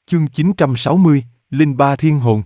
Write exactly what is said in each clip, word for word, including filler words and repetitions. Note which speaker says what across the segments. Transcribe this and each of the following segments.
Speaker 1: Chương chín trăm sáu mươi, Linh Ba Thiên Hồn.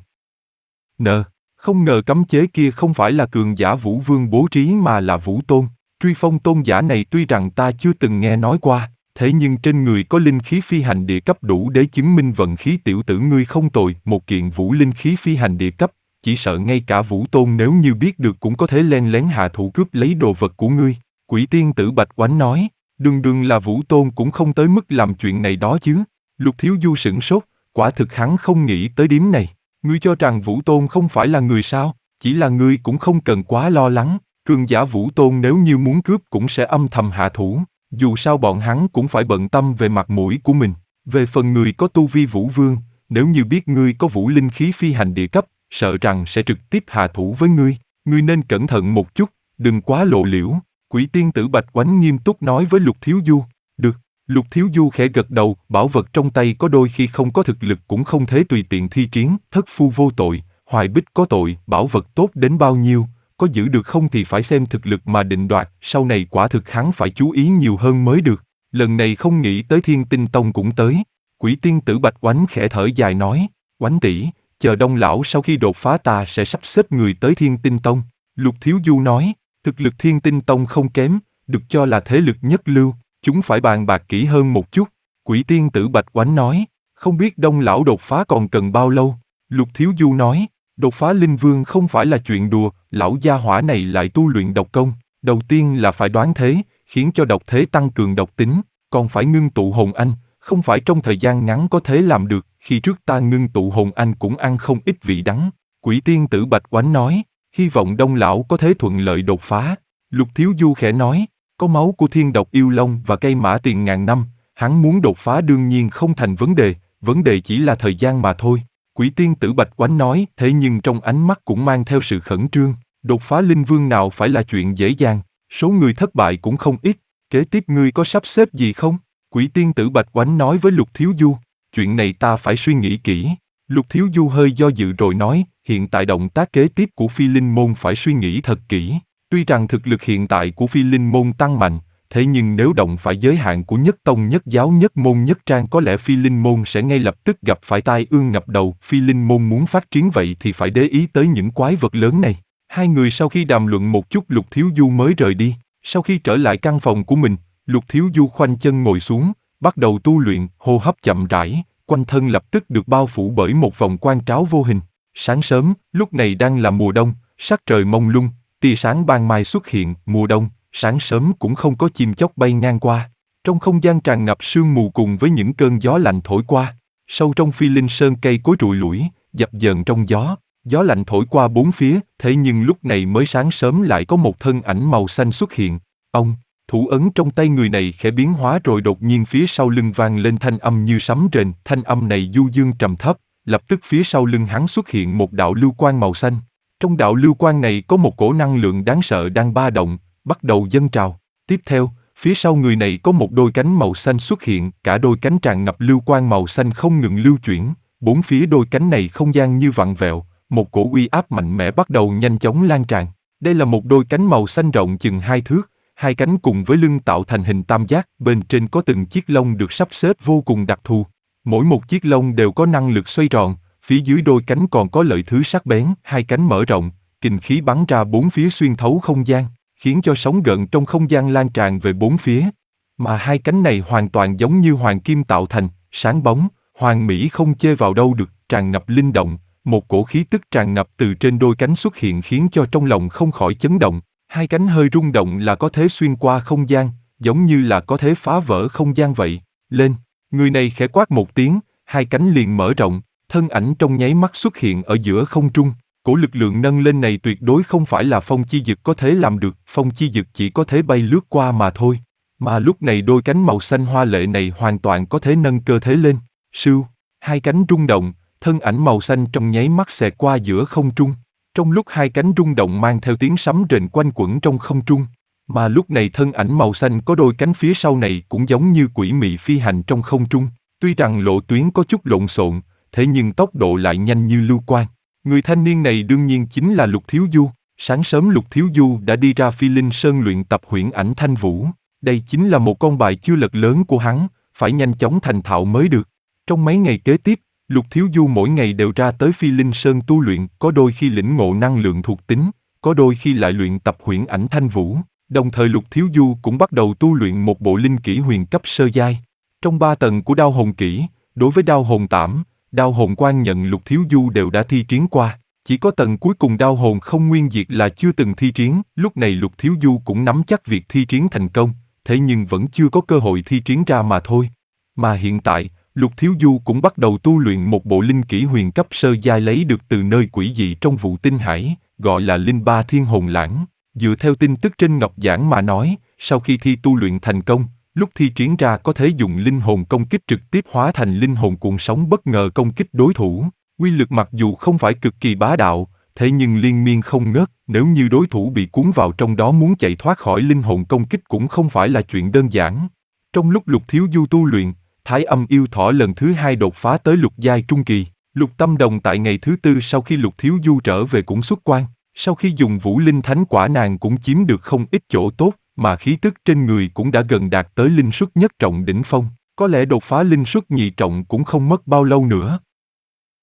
Speaker 1: Nợ, không ngờ cấm chế kia không phải là cường giả Vũ Vương bố trí mà là Vũ Tôn. Truy phong tôn giả này tuy rằng ta chưa từng nghe nói qua, thế nhưng trên người có linh khí phi hành địa cấp đủ để chứng minh vận khí tiểu tử ngươi không tồi. Một kiện vũ linh khí phi hành địa cấp, chỉ sợ ngay cả Vũ Tôn nếu như biết được cũng có thể len lén hạ thủ cướp lấy đồ vật của ngươi. Quỷ tiên tử Bạch Oánh nói, đừng đừng là Vũ Tôn cũng không tới mức làm chuyện này đó chứ. Lục Thiếu Du sửng sốt, quả thực hắn không nghĩ tới điểm này. Ngươi cho rằng Vũ Tôn không phải là người sao? Chỉ là ngươi cũng không cần quá lo lắng. Cường giả Vũ Tôn nếu như muốn cướp cũng sẽ âm thầm hạ thủ. Dù sao bọn hắn cũng phải bận tâm về mặt mũi của mình. Về phần người có tu vi Vũ Vương, nếu như biết ngươi có vũ linh khí phi hành địa cấp, sợ rằng sẽ trực tiếp hạ thủ với ngươi. Ngươi nên cẩn thận một chút, đừng quá lộ liễu. Quỷ tiên tử Bạch Oánh nghiêm túc nói với Lục Thiếu Du. Được. Lục Thiếu Du khẽ gật đầu, bảo vật trong tay có đôi khi không có thực lực cũng không thể tùy tiện thi triển. Thất phu vô tội, Hoài Bích có tội, bảo vật tốt đến bao nhiêu, có giữ được không thì phải xem thực lực mà định đoạt. Sau này quả thực hắn phải chú ý nhiều hơn mới được. Lần này không nghĩ tới Thiên Tinh Tông cũng tới. Quỷ tiên tử Bạch Oánh khẽ thở dài nói, Oánh tỷ, chờ Đông lão sau khi đột phá ta sẽ sắp xếp người tới Thiên Tinh Tông. Lục Thiếu Du nói, thực lực Thiên Tinh Tông không kém, được cho là thế lực nhất lưu. Chúng phải bàn bạc kỹ hơn một chút. Quỷ tiên tử Bạch Oánh nói, không biết Đông lão đột phá còn cần bao lâu. Lục Thiếu Du nói, đột phá linh vương không phải là chuyện đùa, lão gia hỏa này lại tu luyện độc công. Đầu tiên là phải đoán thế, khiến cho độc thế tăng cường độc tính, còn phải ngưng tụ hồn anh, không phải trong thời gian ngắn có thể làm được. Khi trước ta ngưng tụ hồn anh cũng ăn không ít vị đắng. Quỷ tiên tử Bạch Oánh nói, hy vọng Đông lão có thể thuận lợi đột phá. Lục Thiếu Du khẽ nói, có máu của thiên độc yêu long và cây mã tiền ngàn năm, hắn muốn đột phá đương nhiên không thành vấn đề, vấn đề chỉ là thời gian mà thôi. Quỷ tiên tử Bạch Oánh nói, thế nhưng trong ánh mắt cũng mang theo sự khẩn trương, đột phá linh vương nào phải là chuyện dễ dàng, số người thất bại cũng không ít, kế tiếp ngươi có sắp xếp gì không? Quỷ tiên tử Bạch Oánh nói với Lục Thiếu Du, chuyện này ta phải suy nghĩ kỹ. Lục Thiếu Du hơi do dự rồi nói, hiện tại động tác kế tiếp của Phi Linh môn phải suy nghĩ thật kỹ. Tuy rằng thực lực hiện tại của Phi Linh môn tăng mạnh, thế nhưng nếu động phải giới hạn của nhất tông nhất giáo nhất môn nhất trang có lẽ Phi Linh môn sẽ ngay lập tức gặp phải tai ương ngập đầu. Phi Linh môn muốn phát triển vậy thì phải để ý tới những quái vật lớn này. Hai người sau khi đàm luận một chút Lục Thiếu Du mới rời đi. Sau khi trở lại căn phòng của mình, Lục Thiếu Du khoanh chân ngồi xuống, bắt đầu tu luyện, hô hấp chậm rãi, quanh thân lập tức được bao phủ bởi một vòng quang tráo vô hình. Sáng sớm, lúc này đang là mùa đông, sắc trời mông lung. Tia sáng ban mai xuất hiện, mùa đông, sáng sớm cũng không có chim chóc bay ngang qua. Trong không gian tràn ngập sương mù cùng với những cơn gió lạnh thổi qua. Sâu trong Phi Linh Sơn cây cối trụi lủi, dập dờn trong gió. Gió lạnh thổi qua bốn phía, thế nhưng lúc này mới sáng sớm lại có một thân ảnh màu xanh xuất hiện. Ông, thủ ấn trong tay người này khẽ biến hóa rồi đột nhiên phía sau lưng vang lên thanh âm như sấm rền. Thanh âm này du dương trầm thấp, lập tức phía sau lưng hắn xuất hiện một đạo lưu quang màu xanh. Trong đạo lưu quang này có một cổ năng lượng đáng sợ đang ba động, bắt đầu dâng trào. Tiếp theo, phía sau người này có một đôi cánh màu xanh xuất hiện, cả đôi cánh tràn ngập lưu quang màu xanh không ngừng lưu chuyển. Bốn phía đôi cánh này không gian như vặn vẹo, một cổ uy áp mạnh mẽ bắt đầu nhanh chóng lan tràn. Đây là một đôi cánh màu xanh rộng chừng hai thước, hai cánh cùng với lưng tạo thành hình tam giác, bên trên có từng chiếc lông được sắp xếp vô cùng đặc thù. Mỗi một chiếc lông đều có năng lực xoay tròn. Phía dưới đôi cánh còn có lợi thứ sắc bén, hai cánh mở rộng, kình khí bắn ra bốn phía xuyên thấu không gian, khiến cho sóng gợn trong không gian lan tràn về bốn phía. Mà hai cánh này hoàn toàn giống như hoàng kim tạo thành, sáng bóng, hoàn mỹ không chê vào đâu được, tràn ngập linh động, một cổ khí tức tràn ngập từ trên đôi cánh xuất hiện khiến cho trong lòng không khỏi chấn động. Hai cánh hơi rung động là có thể xuyên qua không gian, giống như là có thể phá vỡ không gian vậy. Lên, người này khẽ quát một tiếng, hai cánh liền mở rộng. Thân ảnh trong nháy mắt xuất hiện ở giữa không trung. Cổ lực lượng nâng lên này tuyệt đối không phải là Phong Chi Dực có thể làm được, Phong Chi Dực chỉ có thể bay lướt qua mà thôi. Mà lúc này đôi cánh màu xanh hoa lệ này hoàn toàn có thể nâng cơ thể lên. Sưu, hai cánh rung động, thân ảnh màu xanh trong nháy mắt xẹt qua giữa không trung. Trong lúc hai cánh rung động mang theo tiếng sấm rền quanh quẩn trong không trung. Mà lúc này thân ảnh màu xanh có đôi cánh phía sau này cũng giống như quỷ mị phi hành trong không trung. Tuy rằng lộ tuyến có chút lộn xộn, thế nhưng tốc độ lại nhanh như lưu quang. Người thanh niên này đương nhiên chính là Lục Thiếu Du. Sáng sớm Lục Thiếu Du đã đi ra Phi Linh Sơn luyện tập huyễn ảnh thanh vũ. Đây chính là một con bài chưa lật lớn của hắn, phải nhanh chóng thành thạo mới được. Trong mấy ngày kế tiếp, Lục Thiếu Du mỗi ngày đều ra tới Phi Linh Sơn tu luyện, có đôi khi lĩnh ngộ năng lượng thuộc tính, có đôi khi lại luyện tập huyễn ảnh thanh vũ. Đồng thời Lục Thiếu Du cũng bắt đầu tu luyện một bộ linh kỹ huyền cấp sơ giai. Trong ba tầng của đao hồn kỹ, đối với đao hồn tảm, đao hồn quan nhận Lục Thiếu Du đều đã thi triển qua. Chỉ có tầng cuối cùng đao hồn không nguyên diệt là chưa từng thi triển, lúc này Lục Thiếu Du cũng nắm chắc việc thi triển thành công, thế nhưng vẫn chưa có cơ hội thi triển ra mà thôi. Mà hiện tại, Lục Thiếu Du cũng bắt đầu tu luyện một bộ linh kỹ huyền cấp sơ giai lấy được từ nơi quỷ dị trong vụ tinh hải, gọi là Linh Ba Thiên Hồn Lãng. Dựa theo tin tức trên ngọc giảng mà nói, sau khi thi tu luyện thành công, lúc thi triển ra có thể dùng linh hồn công kích trực tiếp hóa thành linh hồn cuộn sóng bất ngờ công kích đối thủ. Quy lực mặc dù không phải cực kỳ bá đạo, thế nhưng liên miên không ngớt, nếu như đối thủ bị cuốn vào trong đó muốn chạy thoát khỏi linh hồn công kích cũng không phải là chuyện đơn giản. Trong lúc Lục Thiếu Du tu luyện, Thái Âm Yêu Thỏ lần thứ hai đột phá tới lục giai trung kỳ. Lục Tâm Đồng tại ngày thứ tư sau khi Lục Thiếu Du trở về cũng xuất quan. Sau khi dùng Vũ Linh Thánh Quả nàng cũng chiếm được không ít chỗ tốt, mà khí tức trên người cũng đã gần đạt tới linh suất nhất trọng đỉnh phong. Có lẽ đột phá linh suất nhị trọng cũng không mất bao lâu nữa.